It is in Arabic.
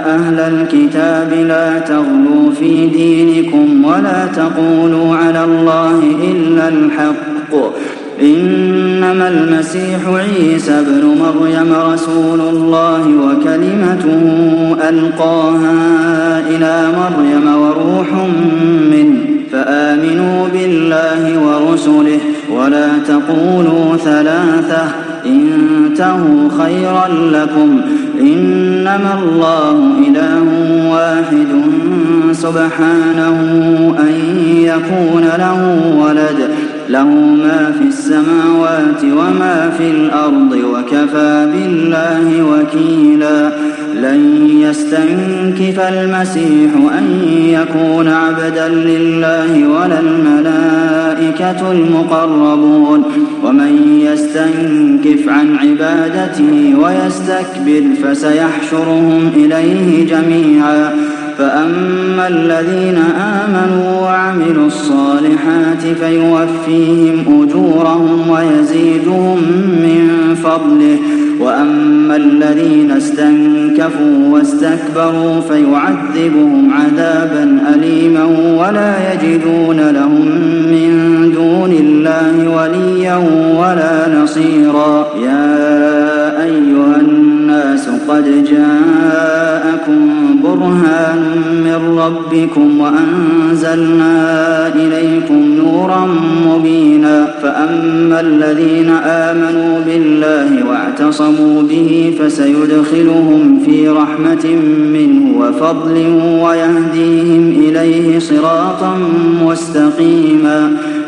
أهل الكتاب لا تغلوا في دينكم ولا تقولوا على الله إلا الحق إنما المسيح عيسى ابن مريم رسول الله وكلمته ألقاها إلى مريم وروح منه فآمنوا بالله ورسله ولا تقولوا ثلاثة انتهوا خيرا لكم إنما الله إله واحد سبحانه أن يكون له ولد له ما في السماوات وما في الأرض وكفى بالله وكيلا لن يستنكف المسيح أن يكون عبدا لله ولا الملائكة المقربون ومن يستنكف عن عبادته ويستكبر فسيحشرهم إليه جميعا فأما الذين آمنوا وعملوا الصالحات فيوفيهم أجورهم ويزيدهم من فضله وأما الذين استنكفوا واستكبروا فيعذبهم عذابا أليما ولا يجدون لهم من دون الله وليا ولا نصيرا يا أيها الناس قد جاءكم برهان من ربكم وأنزلنا إليكم نورا مبينا فأما الذين آمنوا بالله واعتصموا به فسيدخلهم في رحمة منه وفضل ويهديهم إليه صراطا مستقيما